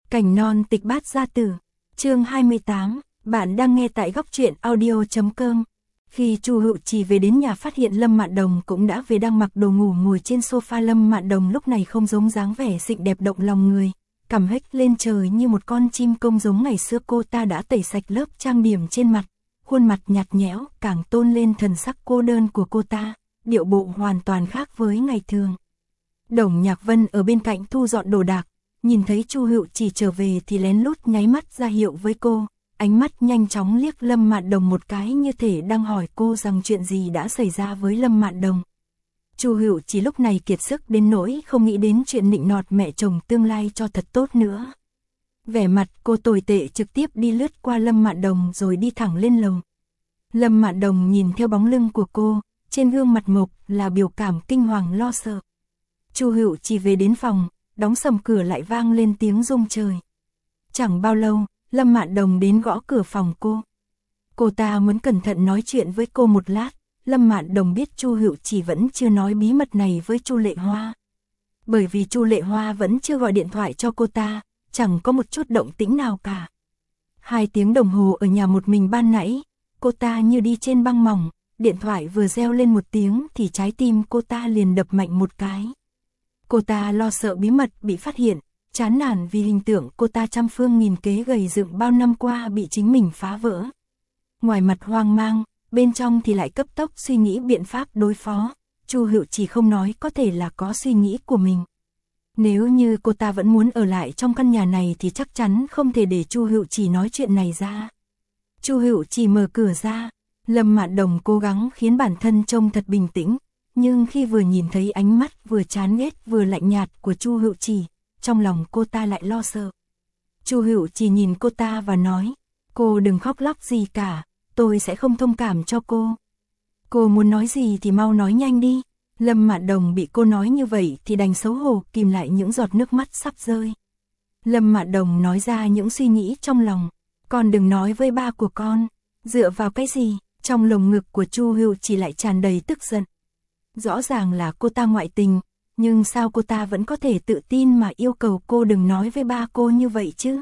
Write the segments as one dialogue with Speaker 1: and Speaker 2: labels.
Speaker 1: Cảnh non tịch bát gia tử, chương 28, bạn đang nghe tại góc truyện audio.com. Khi Chu Hựu Trì về đến nhà phát hiện Lâm Mạn Đồng cũng đã về, đang mặc đồ ngủ ngồi trên sofa. Lâm Mạn Đồng lúc này không giống dáng vẻ xinh đẹp động lòng người, cằm hếch lên trời như một con chim công giống ngày xưa. Cô ta đã tẩy sạch lớp trang điểm trên mặt, khuôn mặt nhạt nhẽo càng tôn lên thần sắc cô đơn của cô ta, điệu bộ hoàn toàn khác với ngày thường. Đồng Nhạc Vân ở bên cạnh thu dọn đồ đạc, nhìn thấy Chu Hựu Trì trở về thì lén lút nháy mắt ra hiệu với cô, ánh mắt nhanh chóng liếc Lâm Mạn Đồng một cái như thể đang hỏi cô rằng chuyện gì đã xảy ra với Lâm Mạn Đồng. Chu Hựu Trì lúc này kiệt sức đến nỗi không nghĩ đến chuyện nịnh nọt mẹ chồng tương lai cho thật tốt nữa. Vẻ mặt cô tồi tệ, trực tiếp đi lướt qua Lâm Mạn Đồng rồi đi thẳng lên lầu. Lâm Mạn Đồng nhìn theo bóng lưng của cô, trên gương mặt mộc là biểu cảm kinh hoàng lo sợ. Chu Hựu Trì về đến phòng, đóng sầm cửa lại vang lên tiếng rung trời. Chẳng bao lâu, Lâm Mạn Đồng đến gõ cửa phòng cô. Cô ta muốn cẩn thận nói chuyện với cô một lát. Lâm Mạn Đồng biết Chu Hựu Trì vẫn chưa nói bí mật này với Chu Lệ Hoa. Bởi vì Chu Lệ Hoa vẫn chưa gọi điện thoại cho cô ta, chẳng có một chút động tĩnh nào cả. 2 tiếng đồng hồ ở nhà một mình ban nãy, cô ta như đi trên băng mỏng, điện thoại vừa reo lên một tiếng thì trái tim cô ta liền đập mạnh một cái. Cô ta lo sợ bí mật bị phát hiện, chán nản vì hình tượng cô ta trăm phương nghìn kế gầy dựng bao năm qua bị chính mình phá vỡ. Ngoài mặt hoang mang, bên trong thì lại cấp tốc suy nghĩ biện pháp đối phó. Chu Hựu Trì không nói có thể là có suy nghĩ của mình. Nếu như cô ta vẫn muốn ở lại trong căn nhà này thì chắc chắn không thể để Chu Hựu Trì nói chuyện này ra. Chu Hựu Trì mở cửa ra, Lâm Mạn Đồng cố gắng khiến bản thân trông thật bình tĩnh, nhưng khi vừa nhìn thấy ánh mắt vừa chán ghét vừa lạnh nhạt của Chu Hựu Trì, trong lòng cô ta lại lo sợ. Chu Hựu Trì nhìn cô ta và nói, cô đừng khóc lóc gì cả, tôi sẽ không thông cảm cho cô. Cô muốn nói gì thì mau nói nhanh đi. Lâm Mạn Đồng bị cô nói như vậy thì đành xấu hổ kìm lại những giọt nước mắt sắp rơi. Lâm Mạn Đồng nói ra những suy nghĩ trong lòng. Con đừng nói với ba của con. Dựa vào cái gì? Trong lồng ngực của Chu Hựu Trì lại tràn đầy tức giận. Rõ ràng là cô ta ngoại tình, nhưng sao cô ta vẫn có thể tự tin mà yêu cầu cô đừng nói với ba cô như vậy chứ?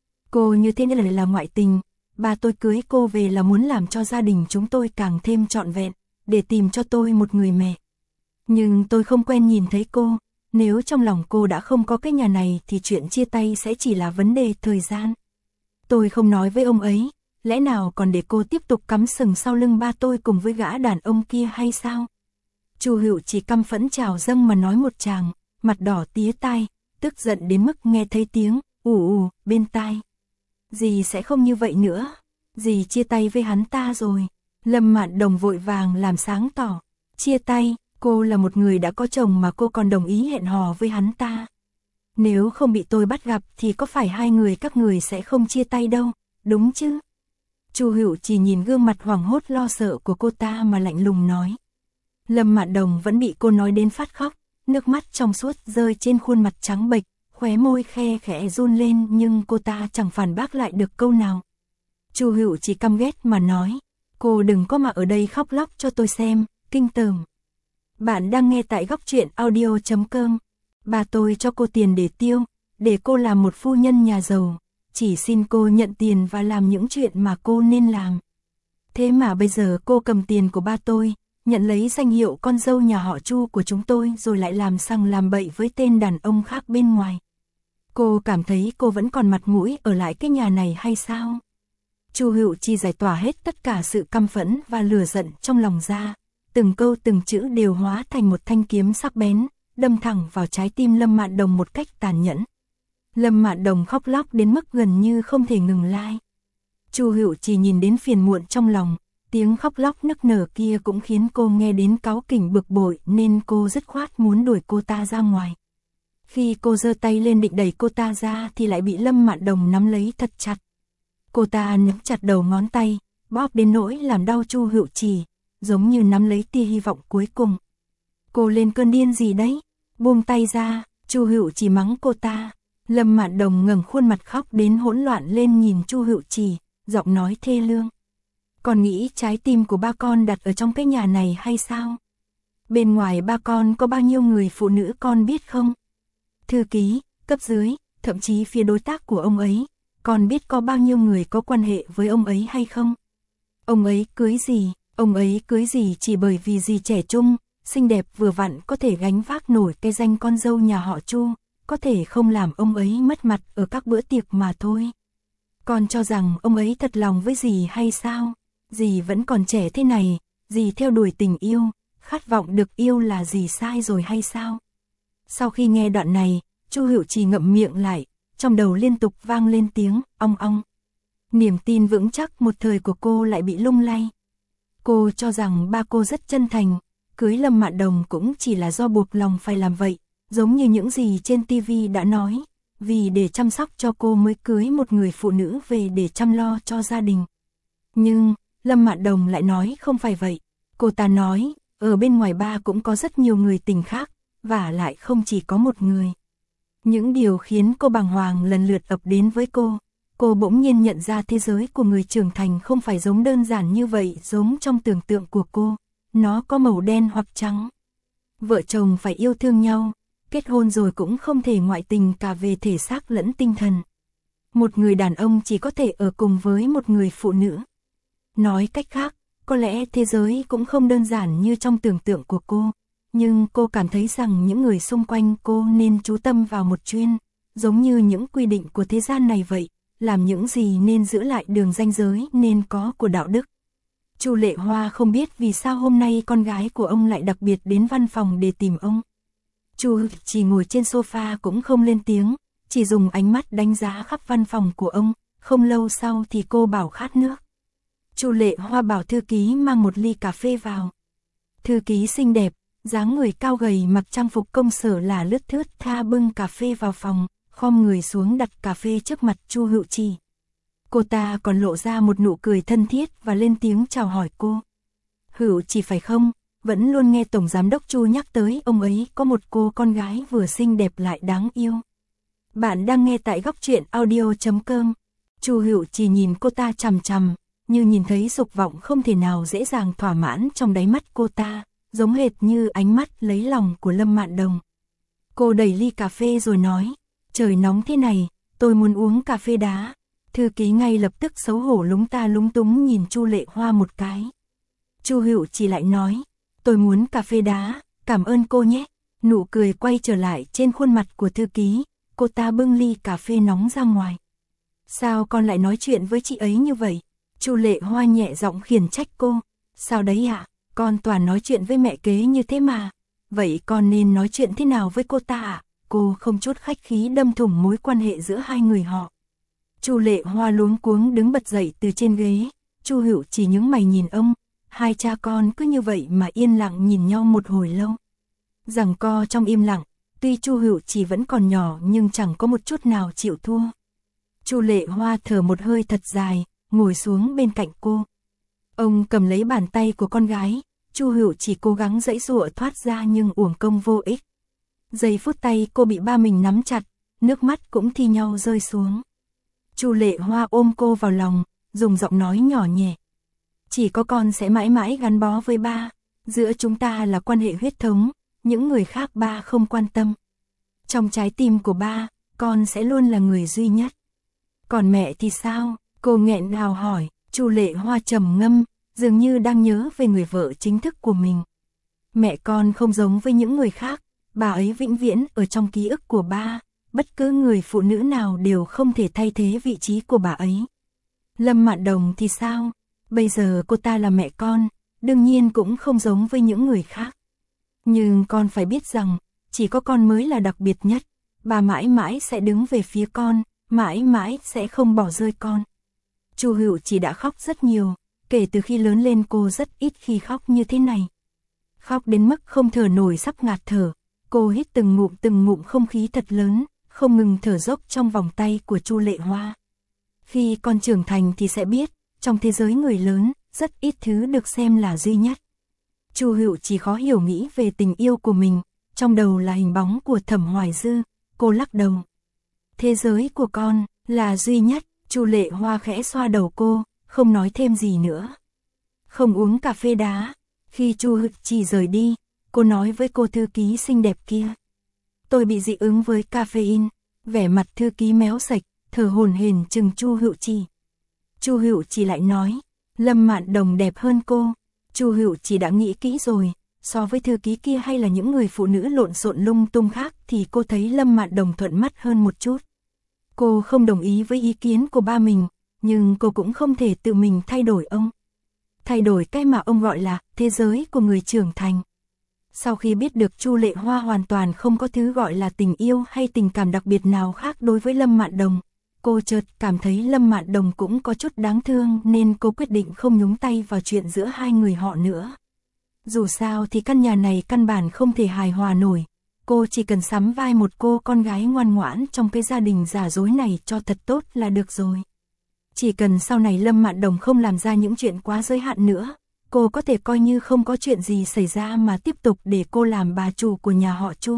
Speaker 1: Cô như thế này là ngoại tình, ba tôi cưới cô về là muốn làm cho gia đình chúng tôi càng thêm trọn vẹn, để tìm cho tôi một người mẹ. Nhưng tôi không quen nhìn thấy cô, nếu trong lòng cô đã không có cái nhà này thì chuyện chia tay sẽ chỉ là vấn đề thời gian. Tôi không nói với ông ấy, lẽ nào còn để cô tiếp tục cắm sừng sau lưng ba tôi cùng với gã đàn ông kia hay sao? Chu Hựu Trì căm phẫn trào dâng mà nói một tràng, mặt đỏ tía tai, tức giận đến mức nghe thấy tiếng ù bên tai. Dì sẽ không như vậy nữa, dì chia tay với hắn ta rồi. Lâm Mạn Đồng vội vàng làm sáng tỏ, chia tay, cô là một người đã có chồng mà cô còn đồng ý hẹn hò với hắn ta. Nếu không bị tôi bắt gặp thì có phải hai người các người sẽ không chia tay đâu, đúng chứ? Chu Hựu Trì nhìn gương mặt hoảng hốt lo sợ của cô ta mà lạnh lùng nói. Lâm Mạn Đồng vẫn bị cô nói đến phát khóc, nước mắt trong suốt rơi trên khuôn mặt trắng bệch, khóe môi khe khẽ run lên nhưng cô ta chẳng phản bác lại được câu nào. Chu Hựu Trì căm ghét mà nói, cô đừng có mà ở đây khóc lóc cho tôi xem, kinh tởm. Bạn đang nghe tại góc truyện audio.com. Bà tôi cho cô tiền để tiêu, để cô làm một phu nhân nhà giàu, chỉ xin cô nhận tiền và làm những chuyện mà cô nên làm. Thế mà bây giờ cô cầm tiền của ba tôi, nhận lấy danh hiệu con dâu nhà họ Chu của chúng tôi rồi lại làm sằng làm bậy với tên đàn ông khác bên ngoài. Cô cảm thấy cô vẫn còn mặt mũi ở lại cái nhà này hay sao? Chu Hựu Trì giải tỏa hết tất cả sự căm phẫn và lửa giận trong lòng ra, từng câu từng chữ đều hóa thành một thanh kiếm sắc bén, đâm thẳng vào trái tim Lâm Mạn Đồng một cách tàn nhẫn. Lâm Mạn Đồng khóc lóc đến mức gần như không thể ngừng lại. Chu Hựu Trì nhìn đến phiền muộn trong lòng, tiếng khóc lóc nức nở kia cũng khiến cô nghe đến cáu kỉnh bực bội nên cô dứt khoát muốn đuổi cô ta ra ngoài. Khi cô giơ tay lên định đẩy cô ta ra thì lại bị Lâm Mạn Đồng nắm lấy thật chặt. Cô ta nắm chặt đầu ngón tay, bóp đến nỗi làm đau Chu Hựu Trì, giống như nắm lấy tia hy vọng cuối cùng. Cô lên cơn điên gì đấy? Buông tay ra, Chu Hựu Trì mắng cô ta. Lâm Mạn Đồng ngẩng khuôn mặt khóc đến hỗn loạn lên nhìn Chu Hựu Trì, giọng nói thê lương. Con nghĩ trái tim của ba con đặt ở trong cái nhà này hay sao? Bên ngoài ba con có bao nhiêu người phụ nữ con biết không? Thư ký, cấp dưới, thậm chí phía đối tác của ông ấy, còn biết có bao nhiêu người có quan hệ với ông ấy hay không? Ông ấy cưới gì chỉ bởi vì dì trẻ trung, xinh đẹp vừa vặn có thể gánh vác nổi cái danh con dâu nhà họ Chu, có thể không làm ông ấy mất mặt ở các bữa tiệc mà thôi. Con cho rằng ông ấy thật lòng với dì hay sao? Dì vẫn còn trẻ thế này, dì theo đuổi tình yêu, khát vọng được yêu là dì sai rồi hay sao? Sau khi nghe đoạn này, Chu Hựu Trì ngậm miệng lại, trong đầu liên tục vang lên tiếng ong ong. Niềm tin vững chắc một thời của cô lại bị lung lay. Cô cho rằng ba cô rất chân thành, cưới Lâm Mạn Đồng cũng chỉ là do buộc lòng phải làm vậy, giống như những gì trên TV đã nói, vì để chăm sóc cho cô mới cưới một người phụ nữ về để chăm lo cho gia đình. Nhưng, Lâm Mạn Đồng lại nói không phải vậy. Cô ta nói, ở bên ngoài ba cũng có rất nhiều người tình khác, và lại không chỉ có một người. Những điều khiến cô bàng hoàng lần lượt ập đến với cô bỗng nhiên nhận ra thế giới của người trưởng thành không phải giống đơn giản như vậy giống trong tưởng tượng của cô, nó có màu đen hoặc trắng. Vợ chồng phải yêu thương nhau, kết hôn rồi cũng không thể ngoại tình cả về thể xác lẫn tinh thần. Một người đàn ông chỉ có thể ở cùng với một người phụ nữ. Nói cách khác, có lẽ thế giới cũng không đơn giản như trong tưởng tượng của cô, nhưng cô cảm thấy rằng những người xung quanh cô nên chú tâm vào một chuyên, giống như những quy định của thế gian này vậy, làm những gì nên giữ lại đường ranh giới nên có của đạo đức. Chu Lệ Hoa không biết vì sao hôm nay con gái của ông lại đặc biệt đến văn phòng để tìm ông. Chu Hựu Trì ngồi trên sofa cũng không lên tiếng, chỉ dùng ánh mắt đánh giá khắp văn phòng của ông, không lâu sau thì cô bảo khát nước. Chu Lệ Hoa bảo thư ký mang một ly cà phê vào. Thư ký xinh đẹp, dáng người cao gầy mặc trang phục công sở là lướt thướt tha bưng cà phê vào phòng, khom người xuống đặt cà phê trước mặt Chu Hựu Trì. Cô ta còn lộ ra một nụ cười thân thiết và lên tiếng chào hỏi cô. Hựu Trì phải không? Vẫn luôn nghe Tổng Giám đốc Chu nhắc tới ông ấy có một cô con gái vừa xinh đẹp lại đáng yêu. Bạn đang nghe tại góc truyện audio.com. Chu Hựu Trì nhìn cô ta chằm chằm, như nhìn thấy dục vọng không thể nào dễ dàng thỏa mãn trong đáy mắt cô ta, giống hệt như ánh mắt lấy lòng của Lâm Mạn Đồng. Cô đẩy ly cà phê rồi nói, trời nóng thế này, tôi muốn uống cà phê đá. Thư ký ngay lập tức xấu hổ lúng ta lúng túng nhìn Chu Lệ Hoa một cái. Chu Hựu Trì lại nói, tôi muốn cà phê đá, cảm ơn cô nhé. Nụ cười quay trở lại trên khuôn mặt của thư ký, cô ta bưng ly cà phê nóng ra ngoài. Sao con lại nói chuyện với chị ấy như vậy? Chu Lệ Hoa nhẹ giọng khiển trách cô. Sao đấy ạ? Con toàn nói chuyện với mẹ kế như thế mà. Vậy con nên nói chuyện thế nào với cô ta ạ? Cô không chút khách khí đâm thủng mối quan hệ giữa hai người họ. Chu Lệ Hoa luống cuống đứng bật dậy từ trên ghế. Chu Hựu Trì nhướng mày nhìn ông. Hai cha con cứ như vậy mà yên lặng nhìn nhau một hồi lâu. Giằng co trong im lặng, tuy Chu Hựu Trì vẫn còn nhỏ nhưng chẳng có một chút nào chịu thua. Chu Lệ Hoa thở một hơi thật dài, ngồi xuống bên cạnh cô. Ông cầm lấy bàn tay của con gái, Chu Hựu Trì cố gắng giãy giụa thoát ra nhưng uổng công vô ích. Giây phút tay cô bị ba mình nắm chặt, nước mắt cũng thi nhau rơi xuống. Chu Lệ Hoa ôm cô vào lòng, dùng giọng nói nhỏ nhẹ. Chỉ có con sẽ mãi mãi gắn bó với ba, giữa chúng ta là quan hệ huyết thống, những người khác ba không quan tâm. Trong trái tim của ba, con sẽ luôn là người duy nhất. Còn mẹ thì sao? Cô nghẹn ngào hỏi. Chu Lệ Hoa trầm ngâm, dường như đang nhớ về người vợ chính thức của mình. Mẹ con không giống với những người khác, bà ấy vĩnh viễn ở trong ký ức của ba, bất cứ người phụ nữ nào đều không thể thay thế vị trí của bà ấy. Lâm Mạn Đồng thì sao? Bây giờ cô ta là mẹ con, đương nhiên cũng không giống với những người khác. Nhưng con phải biết rằng, chỉ có con mới là đặc biệt nhất, bà mãi mãi sẽ đứng về phía con, mãi mãi sẽ không bỏ rơi con. Chu Hựu Trì đã khóc rất nhiều, kể từ khi lớn lên cô rất ít khi khóc như thế này. Khóc đến mức không thở nổi sắp ngạt thở, cô hít từng ngụm không khí thật lớn, không ngừng thở dốc trong vòng tay của Chu Lệ Hoa. Khi con trưởng thành thì sẽ biết, trong thế giới người lớn, rất ít thứ được xem là duy nhất. Chu Hựu Trì khó hiểu nghĩ về tình yêu của mình, trong đầu là hình bóng của Thẩm Hoài Dư, cô lắc đầu. Thế giới của con là duy nhất. Chu Lệ Hoa khẽ xoa đầu cô, không nói thêm gì nữa. Không uống cà phê đá. Khi Chu Hựu Trì rời đi, cô nói với cô thư ký xinh đẹp kia. Tôi bị dị ứng với caffeine, Vẻ mặt thư ký méo sạch, thở hổn hển chừng Chu Hựu Trì. Chu Hựu Trì lại nói, Lâm Mạn Đồng đẹp hơn cô. Chu Hựu Trì đã nghĩ kỹ rồi, so với thư ký kia hay là những người phụ nữ lộn xộn lung tung khác thì cô thấy Lâm Mạn Đồng thuận mắt hơn một chút. Cô không đồng ý với ý kiến của ba mình, nhưng cô cũng không thể tự mình thay đổi ông. Thay đổi cái mà ông gọi là thế giới của người trưởng thành. Sau khi biết được Chu Lệ Hoa hoàn toàn không có thứ gọi là tình yêu hay tình cảm đặc biệt nào khác đối với Lâm Mạn Đồng, cô chợt cảm thấy Lâm Mạn Đồng cũng có chút đáng thương nên cô quyết định không nhúng tay vào chuyện giữa hai người họ nữa. Dù sao thì căn nhà này căn bản không thể hài hòa nổi, cô chỉ cần sắm vai một cô con gái ngoan ngoãn trong cái gia đình giả dối này cho thật tốt là được rồi. Chỉ cần sau này Lâm Mạn Đồng không làm ra những chuyện quá giới hạn nữa, cô có thể coi như không có chuyện gì xảy ra mà tiếp tục để cô làm bà chủ của nhà họ Chu.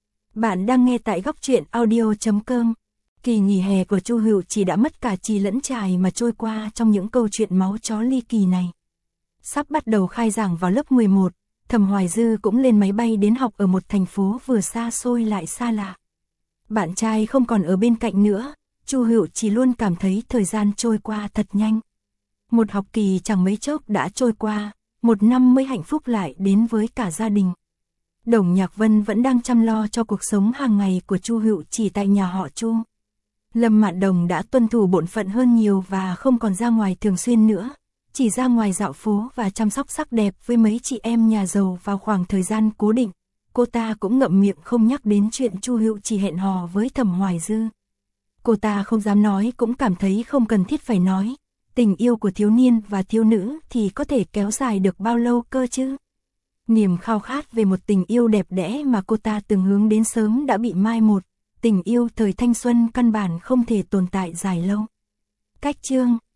Speaker 1: Bạn đang nghe tại Góc Truyện Audio.com. Kỳ nghỉ hè của Chu Hựu Trì đã mất cả chì lẫn chài mà trôi qua trong những câu chuyện máu chó ly kỳ này. Sắp bắt đầu khai giảng vào lớp 11, Thẩm Hoài Dư cũng lên máy bay đến học ở một thành phố vừa xa xôi lại xa lạ. Bạn trai không còn ở bên cạnh nữa, Chu Hựu Trì luôn cảm thấy thời gian trôi qua thật nhanh. Một học kỳ chẳng mấy chốc đã trôi qua, một năm mới hạnh phúc lại đến với cả gia đình. Đồng Nhạc Vân vẫn đang chăm lo cho cuộc sống hàng ngày của Chu Hựu Trì tại nhà họ Chu. Lâm Mạn Đồng đã tuân thủ bổn phận hơn nhiều và không còn ra ngoài thường xuyên nữa, chỉ ra ngoài dạo phố và chăm sóc sắc đẹp với mấy chị em nhà giàu vào khoảng thời gian cố định. Cô ta cũng ngậm miệng không nhắc đến chuyện Chu Hựu Trì hẹn hò với Thẩm Hoài Dư. Cô ta không dám nói cũng cảm thấy không cần thiết phải nói. Tình yêu của thiếu niên và thiếu nữ thì có thể kéo dài được bao lâu cơ chứ? Niềm khao khát về một tình yêu đẹp đẽ mà cô ta từng hướng đến sớm đã bị mai một. Tình yêu thời thanh xuân căn bản không thể tồn tại dài lâu. Cách chương